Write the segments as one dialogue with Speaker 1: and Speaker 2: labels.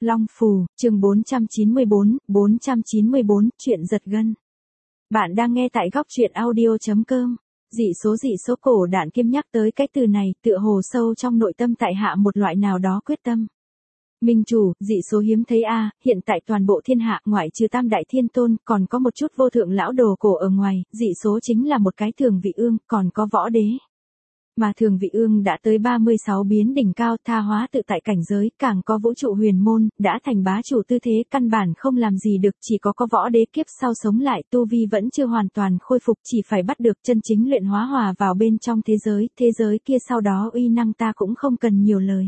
Speaker 1: Long Phù, chương 494, chuyện giật gân. Bạn đang nghe tại góc truyện audio.com. Dị số Cổ Đản Kiếm nhắc tới cái từ này, tựa hồ sâu trong nội tâm tại hạ một loại nào đó quyết tâm. Minh chủ, dị số hiếm thấy a, hiện tại toàn bộ thiên hạ, ngoại trừ Tam Đại Thiên Tôn, còn có một chút vô thượng lão đồ cổ ở ngoài, dị số chính là một cái Thường Vị Ương, còn có Võ Đế. Mà Thường Vị Ương đã tới 36 biến đỉnh cao, tha hóa tự tại cảnh giới, càng có vũ trụ huyền môn, đã thành bá chủ tư thế, căn bản không làm gì được, chỉ có Võ Đế kiếp sau sống lại, tu vi vẫn chưa hoàn toàn khôi phục, chỉ phải bắt được chân chính luyện hóa hòa vào bên trong thế giới kia sau đó uy năng ta cũng không cần nhiều lời.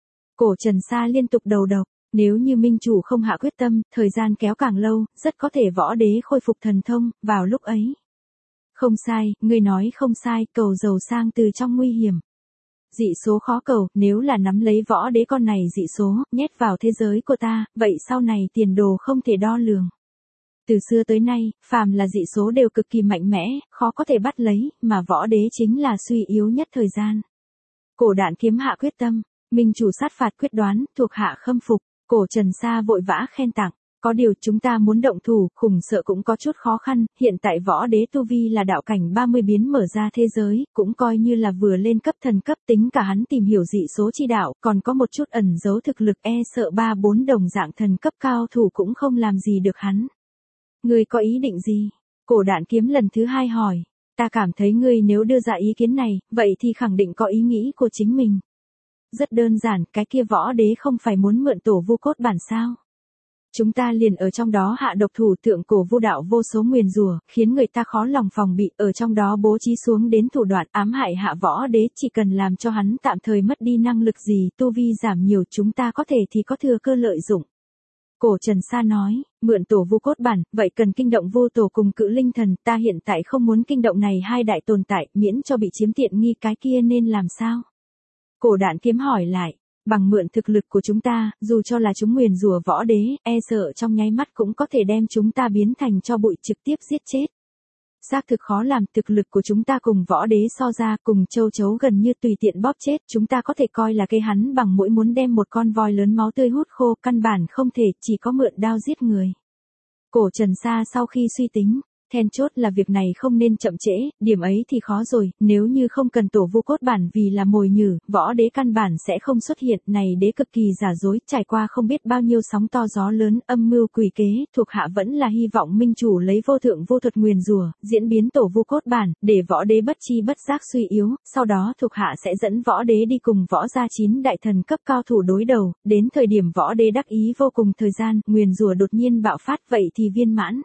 Speaker 1: Cổ Trần Sa liên tục đầu độc, nếu như minh chủ không hạ quyết tâm, thời gian kéo càng lâu, rất có thể Võ Đế khôi phục thần thông, vào lúc ấy. Không sai, ngươi nói không sai, cầu giàu sang từ trong nguy hiểm. Dị số khó cầu, nếu là nắm lấy Võ Đế con này dị số, nhét vào thế giới của ta, vậy sau này tiền đồ không thể đo lường. Từ xưa tới nay, phàm là dị số đều cực kỳ mạnh mẽ, khó có thể bắt lấy, mà Võ Đế chính là suy yếu nhất thời gian. Cổ Đản Kiếm hạ quyết tâm, minh chủ sát phạt quyết đoán, thuộc hạ khâm phục, Cổ Trần Sa vội vã khen tặng. Có điều chúng ta muốn động thủ, khủng sợ cũng có chút khó khăn, hiện tại Võ Đế tu vi là đạo cảnh 30 biến mở ra thế giới, cũng coi như là vừa lên cấp thần cấp, tính cả hắn tìm hiểu dị số chi đạo, còn có một chút ẩn giấu thực lực, e sợ 3-4 đồng dạng thần cấp cao thủ cũng không làm gì được hắn. Ngươi có ý định gì? Cổ Đản Kiếm lần thứ hai hỏi. Ta cảm thấy ngươi nếu đưa ra ý kiến này, vậy thì khẳng định có ý nghĩ của chính mình. Rất đơn giản, cái kia Võ Đế không phải muốn mượn tổ vu cốt bản sao? Chúng ta liền ở trong đó hạ độc thủ, thượng cổ vu đạo vô số nguyền rủa, khiến người ta khó lòng phòng bị, ở trong đó bố trí xuống đến thủ đoạn ám hại hạ Võ Đế, chỉ cần làm cho hắn tạm thời mất đi năng lực gì, tu vi giảm nhiều, chúng ta có thể thì có thừa cơ lợi dụng. Cổ Trần Sa nói, mượn tổ vu cốt bản, vậy cần kinh động vô tổ cùng Cự Linh Thần, ta hiện tại không muốn kinh động này hai đại tồn tại, miễn cho bị chiếm tiện nghi, cái kia nên làm sao? Cổ Đản Kiếm hỏi lại. Bằng mượn thực lực của chúng ta, dù cho là chúng nguyền rủa Võ Đế, e sợ trong nháy mắt cũng có thể đem chúng ta biến thành tro bụi, trực tiếp giết chết. Xác thực khó làm, thực lực của chúng ta cùng Võ Đế so ra, cùng châu chấu gần như tùy tiện bóp chết, chúng ta có thể coi là cây hắn bằng mũi, muốn đem một con voi lớn máu tươi hút khô, căn bản không thể, chỉ có mượn đao giết người. Cổ Trần Sa sau khi suy tính, then chốt là việc này không nên chậm trễ, điểm ấy thì khó rồi, nếu như không cần tổ vu cốt bản vì là mồi nhử, Võ Đế căn bản sẽ không xuất hiện, này đế cực kỳ giả dối, trải qua không biết bao nhiêu sóng to gió lớn, âm mưu quỷ kế, thuộc hạ vẫn là hy vọng minh chủ lấy vô thượng vô thuật nguyền rủa, diễn biến tổ vu cốt bản, để Võ Đế bất chi bất giác suy yếu, sau đó thuộc hạ sẽ dẫn Võ Đế đi cùng Võ gia 9 đại thần cấp cao thủ đối đầu, đến thời điểm Võ Đế đắc ý vô cùng thời gian, nguyền rủa đột nhiên bạo phát, vậy thì viên mãn.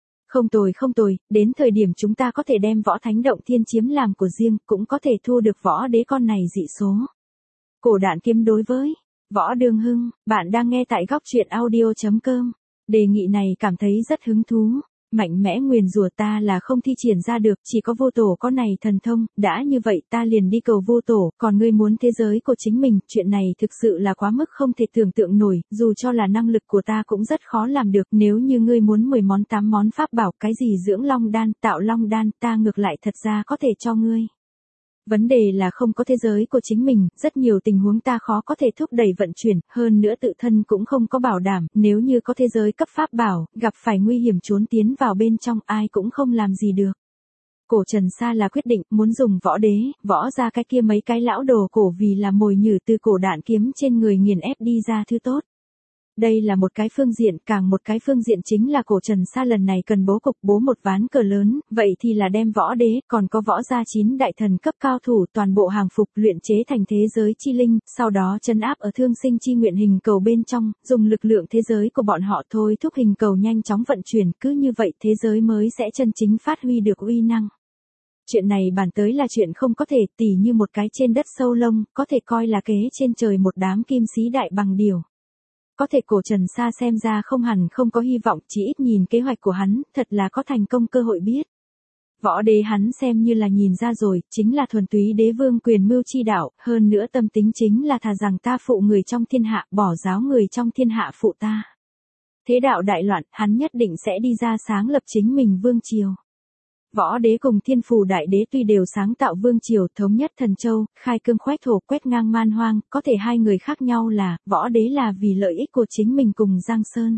Speaker 1: Không tồi, đến thời điểm chúng ta có thể đem Võ Thánh Động Thiên chiếm làm của riêng, cũng có thể thu được Võ Đế con này dị số. Cổ Đản Kiếm đối với Võ Đường Hưng, bạn đang nghe tại góc truyện audio.com. Đề nghị này cảm thấy rất hứng thú. Mạnh mẽ nguyền rủa ta là không thi triển ra được, chỉ có vô tổ con này thần thông, đã như vậy ta liền đi cầu vô tổ, còn ngươi muốn thế giới của chính mình, chuyện này thực sự là quá mức không thể tưởng tượng nổi, dù cho là năng lực của ta cũng rất khó làm được, nếu như ngươi muốn 10 món 8 món pháp bảo, cái gì dưỡng long đan, tạo long đan, ta ngược lại thật ra có thể cho ngươi. Vấn đề là không có thế giới của chính mình, rất nhiều tình huống ta khó có thể thúc đẩy vận chuyển, hơn nữa tự thân cũng không có bảo đảm, nếu như có thế giới cấp pháp bảo, gặp phải nguy hiểm trốn tiến vào bên trong, ai cũng không làm gì được. Cổ Trần Sa là quyết định, muốn dùng Võ Đế, Võ ra cái kia mấy cái lão đồ cổ vì là mồi nhử từ Cổ Đản Kiếm trên người nghiền ép đi ra thứ tốt. Đây là một cái phương diện, càng một cái phương diện chính là Cổ Trần Sa lần này cần bố một ván cờ lớn, vậy thì là đem Võ Đế, còn có Võ gia 9 đại thần cấp cao thủ toàn bộ hàng phục, luyện chế thành thế giới chi linh, sau đó trấn áp ở thương sinh chi nguyện hình cầu bên trong, dùng lực lượng thế giới của bọn họ thôi thúc hình cầu nhanh chóng vận chuyển, cứ như vậy thế giới mới sẽ chân chính phát huy được uy năng. Chuyện này bản tới là chuyện không có thể, tỉ như một cái trên đất sâu lông, có thể coi là kế trên trời một đám kim sĩ đại bằng điều. Có thể Cổ Trần Sa xem ra không hẳn không có hy vọng, chỉ ít nhìn kế hoạch của hắn, thật là có thành công cơ hội biết. Võ Đế hắn xem như là nhìn ra rồi, chính là thuần túy đế vương quyền mưu chi đạo, hơn nữa tâm tính chính là thà rằng ta phụ người trong thiên hạ, bỏ giáo người trong thiên hạ phụ ta. Thế đạo đại loạn, hắn nhất định sẽ đi ra sáng lập chính mình vương triều. Võ đế cùng Thiên Phù Đại Đế tuy đều sáng tạo vương triều thống nhất thần châu, khai cương khoét thổ quét ngang man hoang, có thể hai người khác nhau là, võ đế là vì lợi ích của chính mình cùng Giang Sơn.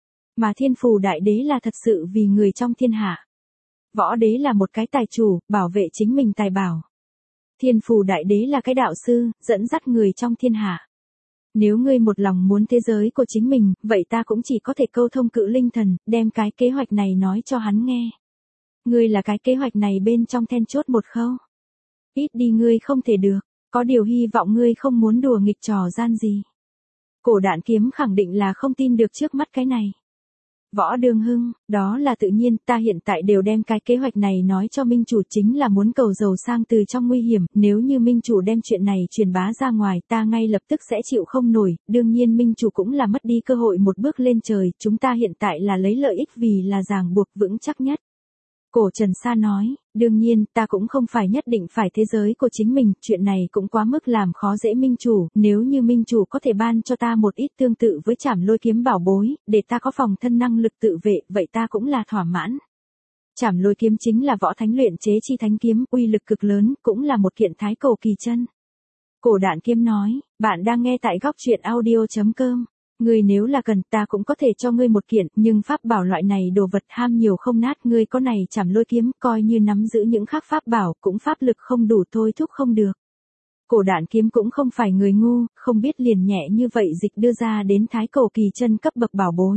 Speaker 1: Mà Thiên Phù Đại Đế là thật sự vì người trong thiên hạ. Võ đế là một cái tài chủ, bảo vệ chính mình tài bảo. Thiên Phù Đại Đế là cái đạo sư, dẫn dắt người trong thiên hạ. Nếu ngươi một lòng muốn thế giới của chính mình, vậy ta cũng chỉ có thể câu thông Cự Linh Thần, đem cái kế hoạch này nói cho hắn nghe. Ngươi là cái kế hoạch này bên trong then chốt một khâu. Ít đi ngươi không thể được, có điều hy vọng ngươi không muốn đùa nghịch trò gian gì. Cổ Đạn Kiếm khẳng định là không tin được trước mắt cái này. Võ Đường Hưng, đó là tự nhiên, ta hiện tại đều đem cái kế hoạch này nói cho minh chủ, chính là muốn cầu giàu sang từ trong nguy hiểm, nếu như minh chủ đem chuyện này truyền bá ra ngoài, ta ngay lập tức sẽ chịu không nổi, đương nhiên minh chủ cũng là mất đi cơ hội một bước lên trời, chúng ta hiện tại là lấy lợi ích vì là ràng buộc vững chắc nhất. Cổ Trần Sa nói, đương nhiên, ta cũng không phải nhất định phải thế giới của chính mình, chuyện này cũng quá mức làm khó dễ minh chủ, nếu như minh chủ có thể ban cho ta một ít tương tự với Trảm Lôi Kiếm bảo bối, để ta có phòng thân năng lực tự vệ, vậy ta cũng là thỏa mãn. Trảm Lôi Kiếm chính là võ thánh luyện chế chi thánh kiếm, uy lực cực lớn, cũng là một kiện thái cổ kỳ chân. Cổ Đạn Kiếm nói, bạn đang nghe tại góc truyện audio.com. Ngươi nếu là cần ta cũng có thể cho ngươi một kiện, nhưng pháp bảo loại này đồ vật ham nhiều không nát, ngươi có này Trảm Lôi Kiếm, coi như nắm giữ những khác pháp bảo, cũng pháp lực không đủ thôi thúc không được. Cổ Đạn Kiếm cũng không phải người ngu, không biết liền nhẹ như vậy dịch đưa ra đến thái cổ kỳ chân cấp bậc bảo bối.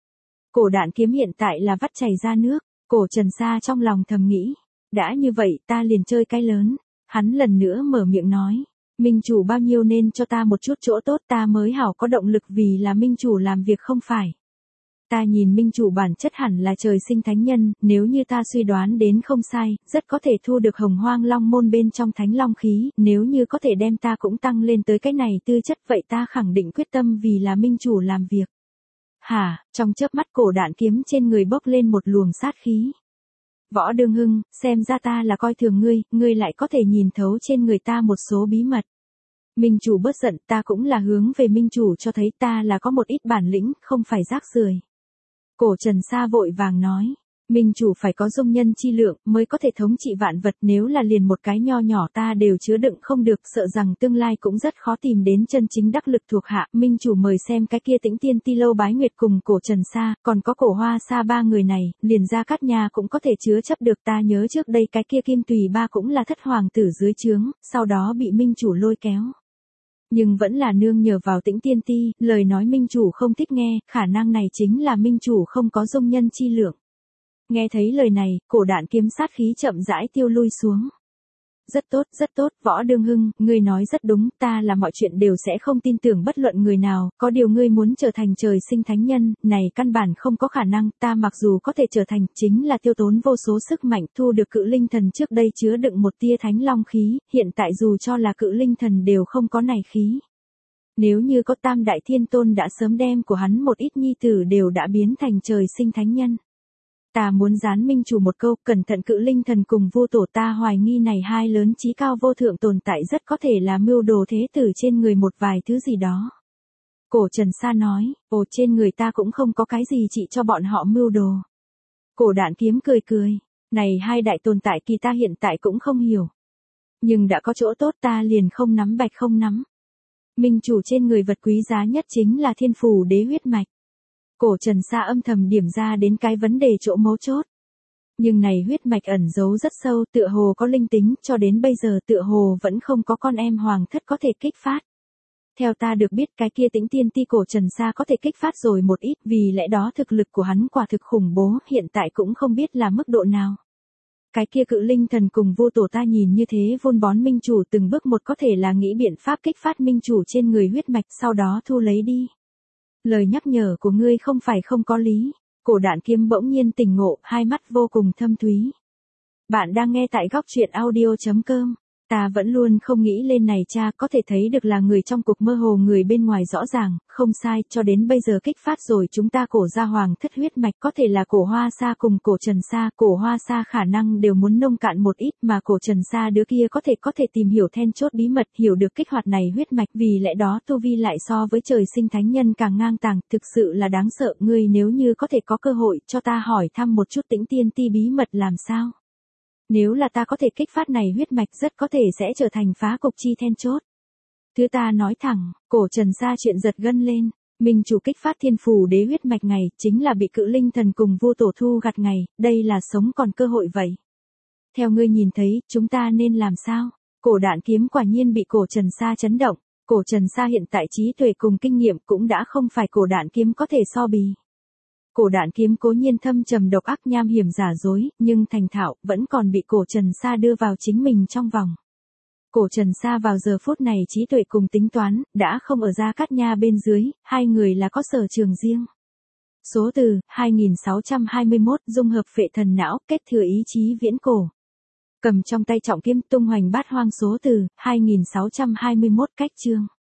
Speaker 1: Cổ Đạn Kiếm hiện tại là vắt chảy ra nước, Cổ Trần Sa trong lòng thầm nghĩ, đã như vậy ta liền chơi cái lớn, hắn lần nữa mở miệng nói. Minh chủ bao nhiêu nên cho ta một chút chỗ tốt ta mới hảo có động lực vì là minh chủ làm việc không phải. Ta nhìn minh chủ bản chất hẳn là trời sinh thánh nhân, nếu như ta suy đoán đến không sai, rất có thể thu được Hồng Hoang Long môn bên trong thánh long khí, nếu như có thể đem ta cũng tăng lên tới cái này tư chất vậy ta khẳng định quyết tâm vì là minh chủ làm việc. Hả, trong chớp mắt Cổ Đạn Kiếm trên người bốc lên một luồng sát khí. Võ Đường Hưng, xem ra ta là coi thường ngươi lại có thể nhìn thấu trên người ta một số bí mật. Minh chủ bớt giận, ta cũng là hướng về minh chủ cho thấy ta là có một ít bản lĩnh, không phải rác rưởi. Cổ Trần Sa vội vàng nói, minh chủ phải có dung nhân chi lượng mới có thể thống trị vạn vật, nếu là liền một cái nho nhỏ ta đều chứa đựng không được, sợ rằng tương lai cũng rất khó tìm đến chân chính đắc lực thuộc hạ. Minh chủ mời xem cái kia Tĩnh Tiên Ti Lâu Bái Nguyệt cùng Cổ Trần Sa, còn có Cổ Hoa Sa ba người này, liền Gia Cát Nha cũng có thể chứa chấp được. Ta nhớ trước đây cái kia Kim Tùy Ba cũng là thất hoàng tử dưới trướng, sau đó bị minh chủ lôi kéo. Nhưng vẫn là nương nhờ vào Tĩnh Tiên Ti, lời nói minh chủ không thích nghe, khả năng này chính là minh chủ không có dung nhân chi lượng. Nghe thấy lời này, Cổ Đạn Kiếm sát khí chậm rãi tiêu lui xuống. Rất tốt, Võ Đường Hưng, ngươi nói rất đúng, ta là mọi chuyện đều sẽ không tin tưởng bất luận người nào, có điều ngươi muốn trở thành trời sinh thánh nhân, này căn bản không có khả năng, ta mặc dù có thể trở thành, chính là tiêu tốn vô số sức mạnh, thu được Cự Linh Thần trước đây chứa đựng một tia thánh long khí, hiện tại dù cho là Cự Linh Thần đều không có này khí. Nếu như có Tam Đại Thiên Tôn đã sớm đem của hắn một ít nhi tử đều đã biến thành trời sinh thánh nhân. Ta muốn gián minh chủ một câu, cẩn thận Cự Linh Thần cùng Vu Tổ, ta hoài nghi này hai lớn trí cao vô thượng tồn tại rất có thể là mưu đồ thế tử trên người một vài thứ gì đó. Cổ Trần Sa nói, ồ, trên người ta cũng không có cái gì chỉ cho bọn họ mưu đồ. Cổ Đạn Kiếm cười, này hai đại tồn tại kỳ ta hiện tại cũng không hiểu. Nhưng đã có chỗ tốt ta liền không nắm bạch không nắm. Minh chủ trên người vật quý giá nhất chính là Thiên Phù Đế huyết mạch. Cổ Trần Sa âm thầm điểm ra đến cái vấn đề chỗ mấu chốt. Nhưng này huyết mạch ẩn giấu rất sâu, tựa hồ có linh tính, cho đến bây giờ tựa hồ vẫn không có con em hoàng thất có thể kích phát. Theo ta được biết cái kia Tĩnh Tiên Ti Cổ Trần Sa có thể kích phát rồi một ít, vì lẽ đó thực lực của hắn quả thực khủng bố, hiện tại cũng không biết là mức độ nào. Cái kia Cự Linh Thần cùng Vu Tổ ta nhìn như thế vun bón minh chủ từng bước một, có thể là nghĩ biện pháp kích phát minh chủ trên người huyết mạch sau đó thu lấy đi. Lời nhắc nhở của ngươi không phải không có lý. Cổ Đạn Kiếm bỗng nhiên tỉnh ngộ, hai mắt vô cùng thâm thúy. Bạn đang nghe tại góc truyện audio.com. Ta vẫn luôn không nghĩ lên này cha, có thể thấy được là người trong cuộc mơ hồ người bên ngoài rõ ràng, không sai, cho đến bây giờ kích phát rồi chúng ta Cổ gia hoàng thất huyết mạch, có thể là Cổ Hoa Sa cùng Cổ Trần Sa, Cổ Hoa Sa khả năng đều muốn nông cạn một ít, mà Cổ Trần Sa đứa kia có thể tìm hiểu then chốt bí mật, hiểu được kích hoạt này huyết mạch, vì lẽ đó tu vi lại so với trời sinh thánh nhân càng ngang tàng, thực sự là đáng sợ. Ngươi nếu như có thể có cơ hội cho ta hỏi thăm một chút Tĩnh Tiên Ti bí mật làm sao? Nếu là ta có thể kích phát này huyết mạch rất có thể sẽ trở thành phá cục chi then chốt. Thứ ta nói thẳng, cổ Trần Sa chuyện giật gân lên, mình chủ kích phát thiên phù đế huyết mạch ngày, chính là bị cự linh thần cùng vua tổ thu gặt ngày, đây là sống còn cơ hội vậy. Theo ngươi nhìn thấy, chúng ta nên làm sao? Cổ Đạn Kiếm quả nhiên bị cổ Trần Sa chấn động, cổ Trần Sa hiện tại trí tuệ cùng kinh nghiệm cũng đã không phải cổ Đạn Kiếm có thể so bì. Cổ Đạn Kiếm cố nhiên thâm trầm độc ác nham hiểm giả dối, nhưng thành thạo vẫn còn bị cổ Trần Sa đưa vào chính mình trong vòng. Cổ Trần Sa vào giờ phút này trí tuệ cùng tính toán, đã không ở Gia Cát Nha bên dưới, hai người là có sở trường riêng. Số từ, 2621, dung hợp phệ thần não, kết thừa ý chí viễn cổ. Cầm trong tay trọng kiếm tung hoành bát hoang số từ, 2621 cách chương.